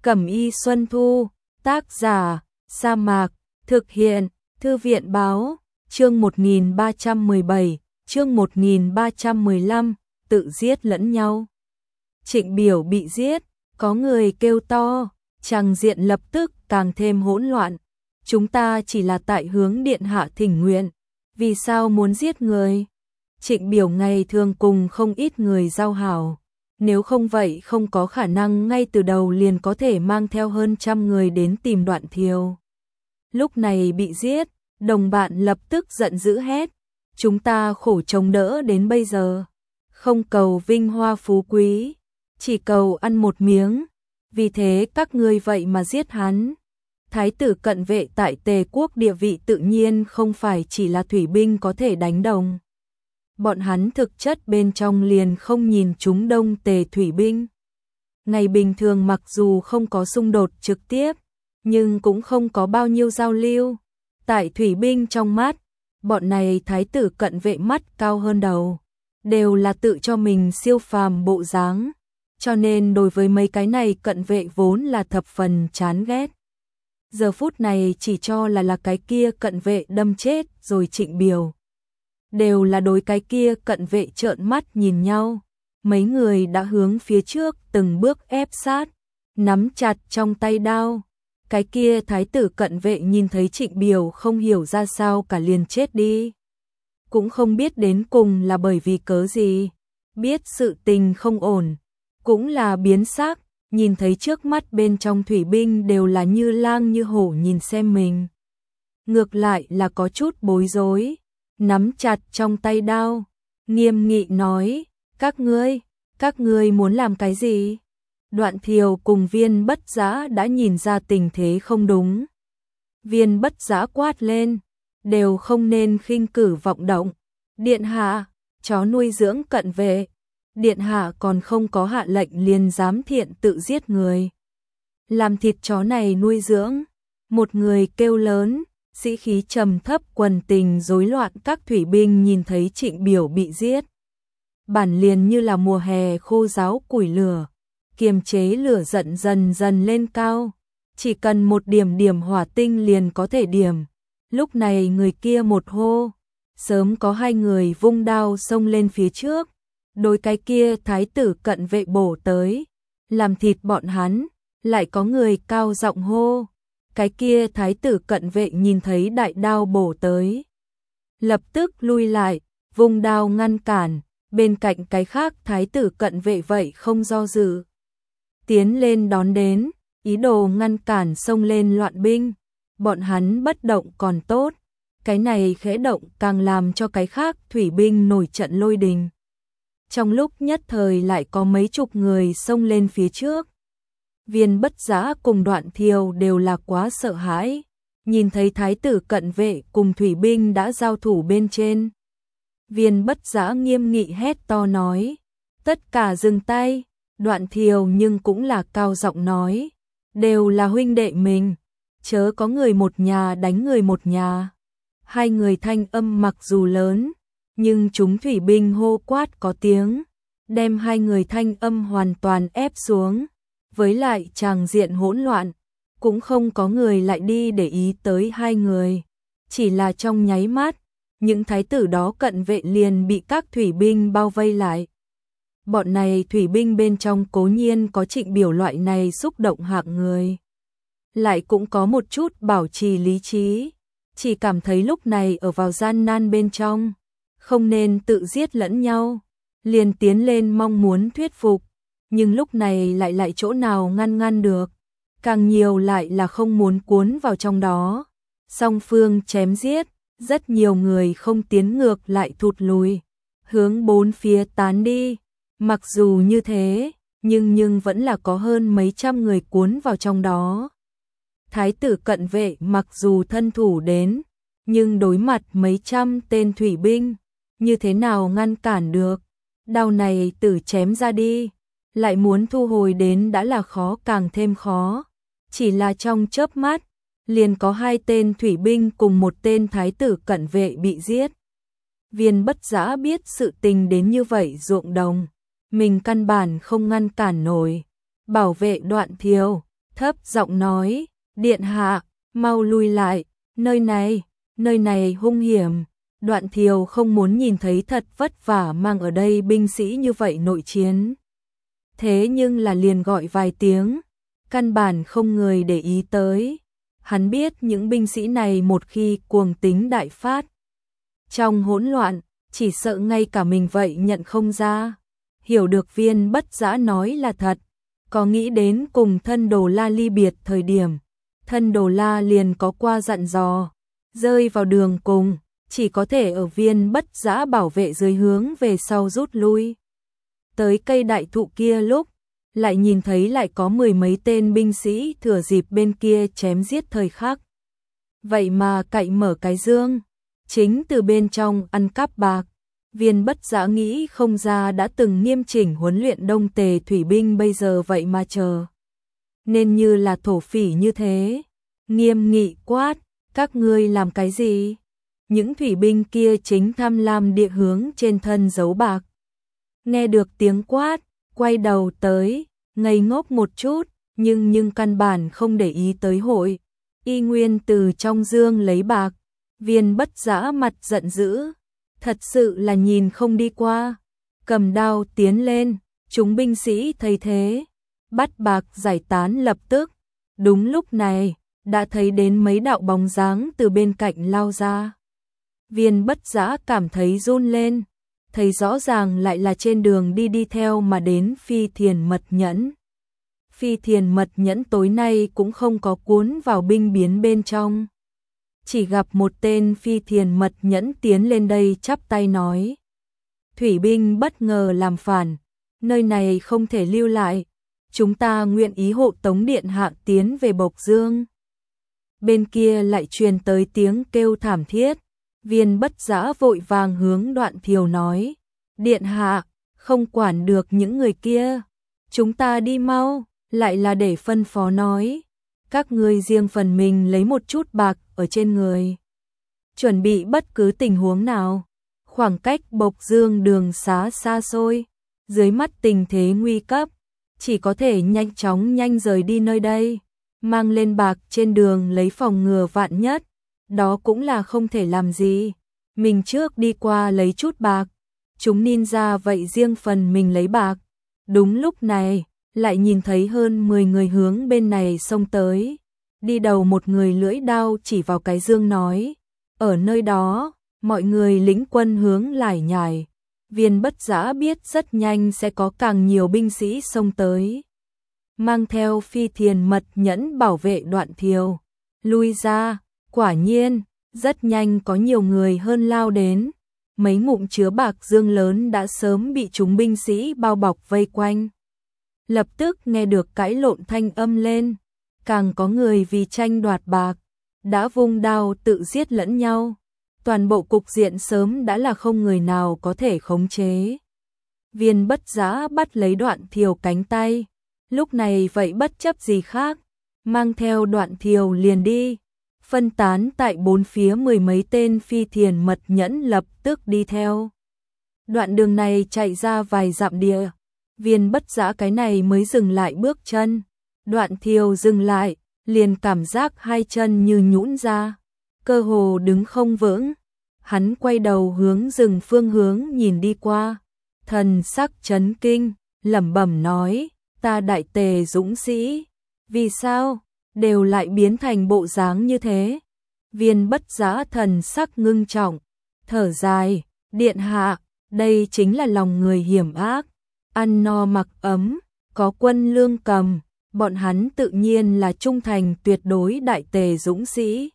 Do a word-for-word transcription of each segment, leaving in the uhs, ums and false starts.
Cẩm y Xuân Thu, tác giả, Sa Mạc, thực hiện, Thư viện báo, chương một nghìn ba trăm mười bảy, chương một nghìn ba trăm mười lăm, tự giết lẫn nhau. Trịnh Biểu bị giết, có người kêu to, tràng diện lập tức càng thêm hỗn loạn. Chúng ta chỉ là tại hướng điện hạ thỉnh nguyện, vì sao muốn giết người? Trịnh Biểu ngày thường cùng không ít người giao hảo, nếu không vậy không có khả năng ngay từ đầu liền có thể mang theo hơn trăm người đến tìm Đoạn Thiều. Lúc này bị giết, đồng bạn lập tức giận dữ hét, chúng ta khổ chống đỡ đến bây giờ, không cầu vinh hoa phú quý, chỉ cầu ăn một miếng, vì thế các ngươi vậy mà giết hắn. Thái tử cận vệ tại Tề quốc địa vị tự nhiên không phải chỉ là thủy binh có thể đánh đồng. Bọn hắn thực chất bên trong liền không nhìn chúng Đông Tề thủy binh. Ngày bình thường mặc dù không có xung đột trực tiếp, nhưng cũng không có bao nhiêu giao lưu. Tại thủy binh trong mắt, bọn này thái tử cận vệ mắt cao hơn đầu, đều là tự cho mình siêu phàm bộ dáng, cho nên đối với mấy cái này cận vệ vốn là thập phần chán ghét. Giờ phút này chỉ cho là là cái kia cận vệ đâm chết rồi Trịnh Biểu. Đều là đối cái kia cận vệ trợn mắt nhìn nhau, mấy người đã hướng phía trước từng bước ép sát, nắm chặt trong tay đao. Cái kia thái tử cận vệ nhìn thấy Trịnh Biểu không hiểu ra sao cả liền chết đi. Cũng không biết đến cùng là bởi vì cớ gì, biết sự tình không ổn, cũng là biến sắc, nhìn thấy trước mắt bên trong thủy binh đều là như lang như hổ nhìn xem mình. Ngược lại là có chút bối rối, nắm chặt trong tay đao, nghiêm nghị nói, các ngươi, các ngươi muốn làm cái gì? Đoạn Thiều cùng Viên Bất Dã đã nhìn ra tình thế không đúng. Viên Bất Dã quát lên, đều không nên khinh cử vọng động. Điện hạ, chó nuôi dưỡng cận vệ. Điện hạ còn không có hạ lệnh liền dám thiện tự giết người. Làm thịt chó này nuôi dưỡng. Một người kêu lớn, sĩ khí trầm thấp quần tình rối loạn, các thủy binh nhìn thấy Trịnh Biểu bị giết. Bản liền như là mùa hè khô ráo củi lửa, kiềm chế lửa giận dần dần lên cao, chỉ cần một điểm điểm hỏa tinh liền có thể điểm. Lúc này người kia một hô, sớm có hai người vung đao xông lên phía trước, đối cái kia thái tử cận vệ bổ tới, làm thịt bọn hắn. Lại có người cao giọng hô, cái kia thái tử cận vệ nhìn thấy đại đao bổ tới, lập tức lui lại, vung đao ngăn cản. Bên cạnh cái khác thái tử cận vệ vậy không do dự, tiến lên đón đến, ý đồ ngăn cản xông lên loạn binh. Bọn hắn bất động còn tốt, cái này khẽ động càng làm cho cái khác thủy binh nổi trận lôi đình. Trong lúc nhất thời lại có mấy chục người xông lên phía trước. Viên Bất Dã cùng Đoạn Thiều đều là quá sợ hãi, nhìn thấy thái tử cận vệ cùng thủy binh đã giao thủ bên trên. Viên Bất Dã nghiêm nghị hét to nói, tất cả dừng tay. Đoạn Thiều nhưng cũng là cao giọng nói, đều là huynh đệ mình, chớ có người một nhà đánh người một nhà. Hai người thanh âm mặc dù lớn, nhưng chúng thủy binh hô quát có tiếng, đem hai người thanh âm hoàn toàn ép xuống. Với lại tràng diện hỗn loạn, cũng không có người lại đi để ý tới hai người. Chỉ là trong nháy mắt, những thái tử đó cận vệ liền bị các thủy binh bao vây lại. Bọn này thủy binh bên trong cố nhiên có Trịnh Biểu loại này xúc động hạng người, lại cũng có một chút bảo trì lý trí, chỉ cảm thấy lúc này ở vào gian nan bên trong, không nên tự giết lẫn nhau, liền tiến lên mong muốn thuyết phục, nhưng lúc này lại lại chỗ nào ngăn ngăn được, càng nhiều lại là không muốn cuốn vào trong đó. Song phương chém giết, rất nhiều người không tiến ngược lại thụt lùi, hướng bốn phía tán đi. Mặc dù như thế, nhưng nhưng vẫn là có hơn mấy trăm người cuốn vào trong đó. Thái tử cận vệ mặc dù thân thủ đến, nhưng đối mặt mấy trăm tên thủy binh, như thế nào ngăn cản được. Đao này tử chém ra đi, lại muốn thu hồi đến đã là khó càng thêm khó. Chỉ là trong chớp mắt, liền có hai tên thủy binh cùng một tên thái tử cận vệ bị giết. Viên Bất Dã biết sự tình đến như vậy ruộng đồng, mình căn bản không ngăn cản nổi. Bảo vệ Đoạn Thiều, thấp giọng nói, điện hạ, mau lui lại, nơi này, nơi này hung hiểm. Đoạn Thiều không muốn nhìn thấy thật vất vả mang ở đây binh sĩ như vậy nội chiến. Thế nhưng là liền gọi vài tiếng, căn bản không người để ý tới. Hắn biết những binh sĩ này một khi cuồng tính đại phát, trong hỗn loạn, chỉ sợ ngay cả mình vậy nhận không ra. Hiểu được Viên Bất Dã nói là thật, có nghĩ đến cùng Thân Đồ La ly biệt thời điểm, Thân Đồ La liền có qua dặn dò, rơi vào đường cùng, chỉ có thể ở Viên Bất Dã bảo vệ dưới hướng về sau rút lui. Tới cây đại thụ kia lúc, lại nhìn thấy lại có mười mấy tên binh sĩ thừa dịp bên kia chém giết thời khắc. Vậy mà cậy mở cái dương, chính từ bên trong ăn cắp bạc. Viên Bất Dã nghĩ không ra đã từng nghiêm chỉnh huấn luyện Đông Tề thủy binh bây giờ vậy mà chờ. Nên như là thổ phỉ như thế, nghiêm nghị quát, các ngươi làm cái gì? Những thủy binh kia chính tham lam địa hướng trên thân giấu bạc. Nghe được tiếng quát, quay đầu tới, ngây ngốc một chút, nhưng nhưng căn bản không để ý tới hội. Y nguyên từ trong dương lấy bạc, Viên Bất Dã mặt giận dữ, thật sự là nhìn không đi qua. Cầm đao tiến lên, chúng binh sĩ thấy thế, bắt bạc giải tán lập tức. Đúng lúc này, đã thấy đến mấy đạo bóng dáng từ bên cạnh lao ra. Viên Bất Dã cảm thấy run lên, thấy rõ ràng lại là trên đường đi đi theo mà đến Phi Thiền Mật Nhẫn. Phi Thiền Mật Nhẫn tối nay cũng không có cuốn vào binh biến bên trong. Chỉ gặp một tên Phi Thiền Mật Nhẫn tiến lên đây chắp tay nói. Thủy binh bất ngờ làm phản, nơi này không thể lưu lại, chúng ta nguyện ý hộ tống điện hạ tiến về Bộc Dương. Bên kia lại truyền tới tiếng kêu thảm thiết. Viên Bất Dã vội vàng hướng Đoạn Thiều nói, điện hạ, không quản được những người kia, chúng ta đi mau. Lại là để phân phó nói, các ngươi riêng phần mình lấy một chút bạc ở trên người, chuẩn bị bất cứ tình huống nào. Khoảng cách Bộc Dương đường xá xa xôi, dưới mắt tình thế nguy cấp, chỉ có thể nhanh chóng nhanh rời đi nơi đây, mang lên bạc trên đường lấy phòng ngừa vạn nhất. Đó cũng là không thể làm gì, mình trước đi qua lấy chút bạc, chúng ninja vậy riêng phần mình lấy bạc. Đúng lúc này, lại nhìn thấy hơn mười người hướng bên này xông tới. Đi đầu một người lưỡi đao chỉ vào cái dương nói, ở nơi đó, mọi người lĩnh quân hướng lải nhải. Viên Bất Dã biết rất nhanh sẽ có càng nhiều binh sĩ xông tới, mang theo Phi Thiền Mật Nhẫn bảo vệ Đoạn Thiều. Lui ra, quả nhiên, rất nhanh có nhiều người hơn lao đến. Mấy ngụm chứa bạc dương lớn đã sớm bị chúng binh sĩ bao bọc vây quanh. Lập tức nghe được cãi lộn thanh âm lên, càng có người vì tranh đoạt bạc, đã vung đao tự giết lẫn nhau. Toàn bộ cục diện sớm đã là không người nào có thể khống chế. Viên Bất Dã bắt lấy Đoạn Thiều cánh tay, lúc này vậy bất chấp gì khác, mang theo Đoạn Thiều liền đi. Phân tán tại bốn phía mười mấy tên Phi Thiền Mật Nhẫn lập tức đi theo. Đoạn đường này chạy ra vài dặm địa, Viên Bất Dã cái này mới dừng lại bước chân. Đoạn Thiều dừng lại, liền cảm giác hai chân như nhũn ra, cơ hồ đứng không vững. Hắn quay đầu hướng rừng phương hướng nhìn đi qua, thần sắc chấn kinh, lẩm bẩm nói, ta Đại Tề dũng sĩ, vì sao đều lại biến thành bộ dáng như thế? Viên Bất Dã thần sắc ngưng trọng, thở dài, điện hạ, đây chính là lòng người hiểm ác, ăn no mặc ấm, có quân lương cầm, bọn hắn tự nhiên là trung thành tuyệt đối Đại Tề dũng sĩ.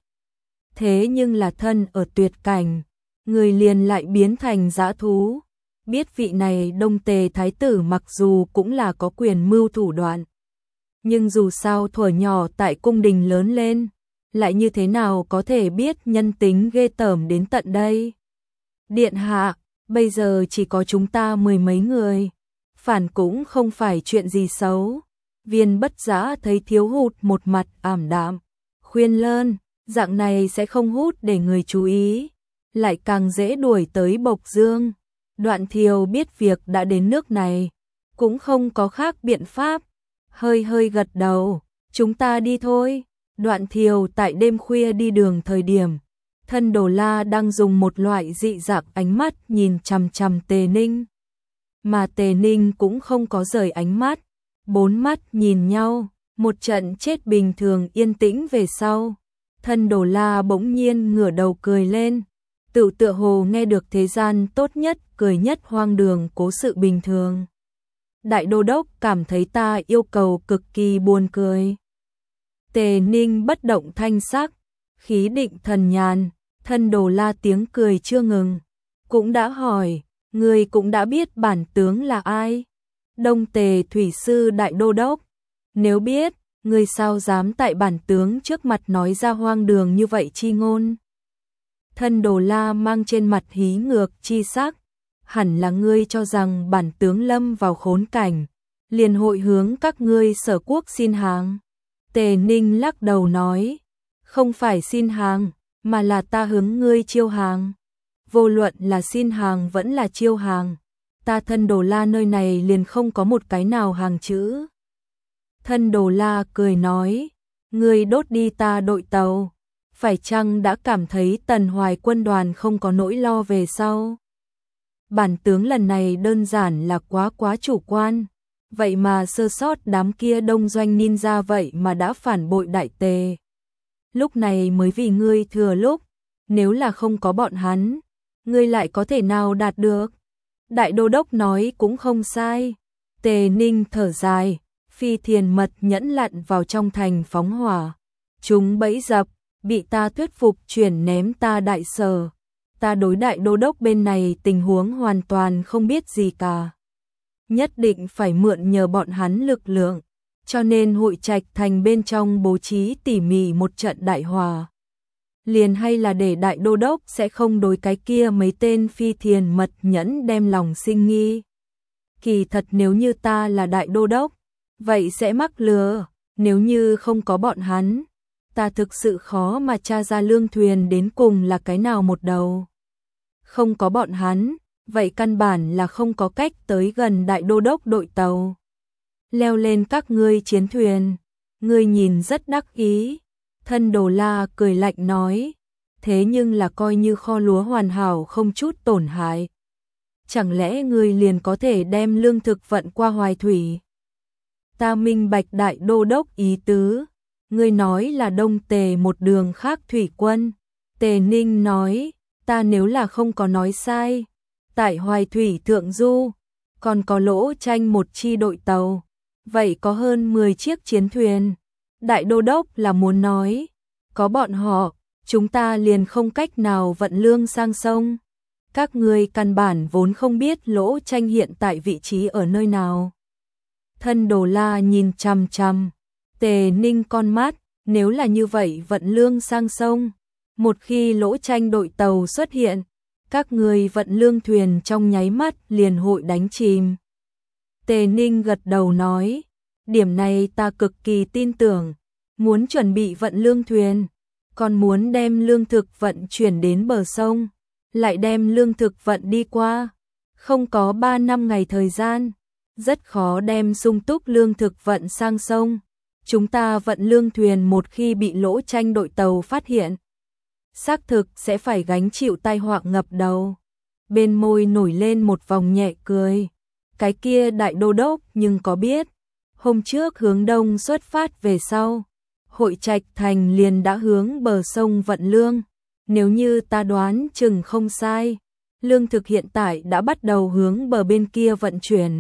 Thế nhưng là thân ở tuyệt cảnh, người liền lại biến thành dã thú. Biết vị này Đông Tề thái tử mặc dù cũng là có quyền mưu thủ đoạn, nhưng dù sao thuở nhỏ tại cung đình lớn lên, lại như thế nào có thể biết nhân tính ghê tởm đến tận đây. Điện hạ, bây giờ chỉ có chúng ta mười mấy người, phản cũng không phải chuyện gì xấu. Viên Bất Dã thấy thiếu hụt một mặt ảm đạm, khuyên lơn, dạng này sẽ không hút để người chú ý, lại càng dễ đuổi tới Bộc Dương. Đoạn Thiều biết việc đã đến nước này, cũng không có khác biện pháp, hơi hơi gật đầu, Chúng ta đi thôi. Đoạn Thiều tại đêm khuya đi đường thời điểm, Thân Đồ La đang dùng một loại dị dạng ánh mắt nhìn chằm chằm Tề Ninh. Mà Tề Ninh cũng không có rời ánh mắt, bốn mắt nhìn nhau, một trận chết bình thường yên tĩnh về sau. Thân Đồ La bỗng nhiên ngửa đầu cười lên, tự tựa hồ nghe được thế gian tốt nhất, cười nhất hoang đường cố sự bình thường. Đại đô đốc cảm thấy ta yêu cầu cực kỳ buồn cười. Tề Ninh bất động thanh sắc, khí định thần nhàn, Thân Đồ La tiếng cười chưa ngừng. Cũng đã hỏi, người cũng đã biết bản tướng là ai? Đông Tề Thủy Sư Đại Đô Đốc. Nếu biết, người sao dám tại bản tướng trước mặt nói ra hoang đường như vậy chi ngôn? Thân Đồ La mang trên mặt hí ngược chi sắc. Hẳn là ngươi cho rằng bản tướng lâm vào khốn cảnh, liền hội hướng các ngươi Sở Quốc xin hàng. Tề Ninh lắc đầu nói, không phải xin hàng, mà là ta hướng ngươi chiêu hàng. Vô luận là xin hàng vẫn là chiêu hàng, ta Thân Đồ La nơi này liền không có một cái nào hàng chữ. Thân Đồ La cười nói, ngươi đốt đi ta đội tàu, phải chăng đã cảm thấy Tần Hoài quân đoàn không có nỗi lo về sau? Bản tướng lần này đơn giản là quá quá chủ quan, vậy mà sơ sót đám kia đông doanh ninja vậy mà đã phản bội Đại Tề. Lúc này mới vì ngươi thừa lúc, nếu là không có bọn hắn, ngươi lại có thể nào đạt được? Đại đô đốc nói cũng không sai. Tề Ninh thở dài, phi thiền mật nhẫn lặn vào trong thành phóng hỏa. Chúng bẫy dập, bị ta thuyết phục chuyển ném ta Đại Sở. Ta đối đại đô đốc bên này tình huống hoàn toàn không biết gì cả. Nhất định phải mượn nhờ bọn hắn lực lượng, cho nên Hội Trạch thành bên trong bố trí tỉ mỉ một trận đại hòa. Liền hay là để đại đô đốc sẽ không đối cái kia mấy tên phi thiền mật nhẫn đem lòng sinh nghi. Kỳ thật nếu như ta là đại đô đốc, vậy sẽ mắc lừa, nếu như không có bọn hắn, ta thực sự khó mà tra ra lương thuyền đến cùng là cái nào một đầu. Không có bọn hắn, vậy căn bản là không có cách tới gần đại đô đốc đội tàu. Leo lên các ngươi chiến thuyền, ngươi nhìn rất đắc ý. Thân Đồ La cười lạnh nói, thế nhưng là coi như kho lúa hoàn hảo không chút tổn hại. Chẳng lẽ ngươi liền có thể đem lương thực vận qua Hoài Thủy? Ta minh bạch đại đô đốc ý tứ, ngươi nói là Đông Tề một đường khác thủy quân. Tề Ninh nói, ta nếu là không có nói sai, tại Hoài Thủy Thượng Du, còn có Lỗ Tranh một chi đội tàu, vậy có hơn mười chiếc chiến thuyền. Đại đô đốc là muốn nói, có bọn họ, chúng ta liền không cách nào vận lương sang sông. Các ngươi căn bản vốn không biết Lỗ Tranh hiện tại vị trí ở nơi nào. Thân Đồ La nhìn chằm chằm Tề Ninh con mắt, nếu là như vậy vận lương sang sông, một khi Lỗ Tranh đội tàu xuất hiện, các ngươi vận lương thuyền trong nháy mắt liền hội đánh chìm. Tề Ninh gật đầu nói, điểm này ta cực kỳ tin tưởng, muốn chuẩn bị vận lương thuyền, còn muốn đem lương thực vận chuyển đến bờ sông, lại đem lương thực vận đi qua, không có ba năm ngày thời gian, rất khó đem sung túc lương thực vận sang sông. Chúng ta vận lương thuyền một khi bị Lỗ Tranh đội tàu phát hiện, xác thực sẽ phải gánh chịu tai họa ngập đầu. Bên môi nổi lên một vòng nhẹ cười, cái kia đại đô đốc nhưng có biết, hôm trước hướng đông xuất phát về sau, Hội Trạch thành liền đã hướng bờ sông vận lương. Nếu như ta đoán chừng không sai, lương thực hiện tại đã bắt đầu hướng bờ bên kia vận chuyển.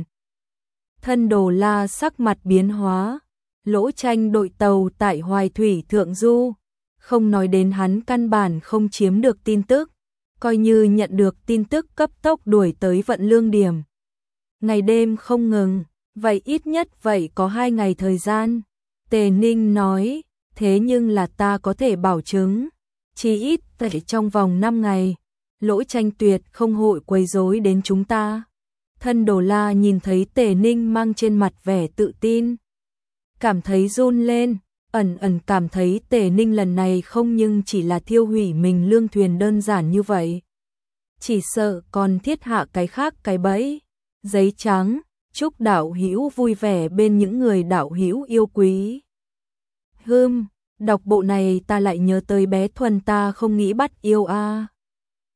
Thân Đồ La sắc mặt biến hóa, Lỗ Tranh đội tàu tại Hoài Thủy Thượng Du, không nói đến hắn căn bản không chiếm được tin tức, coi như nhận được tin tức cấp tốc đuổi tới vận lương điểm. Ngày đêm không ngừng, vậy ít nhất vậy có hai ngày thời gian. Tề Ninh nói, thế nhưng là ta có thể bảo chứng, chỉ ít tại trong vòng năm ngày, Lỗ Tranh tuyệt không hội quấy rối đến chúng ta. Thân Đồ La nhìn thấy Tề Ninh mang trên mặt vẻ tự tin, cảm thấy run lên, ẩn ẩn cảm thấy Tề Ninh lần này không nhưng chỉ là thiêu hủy mình lương thuyền đơn giản như vậy, chỉ sợ còn thiết hạ cái khác cái bẫy. Giấy trắng, chúc đạo hữu vui vẻ bên những người đạo hữu yêu quý. Hưm, đọc bộ này ta lại nhớ tới bé Thuần ta không nghĩ bắt yêu a.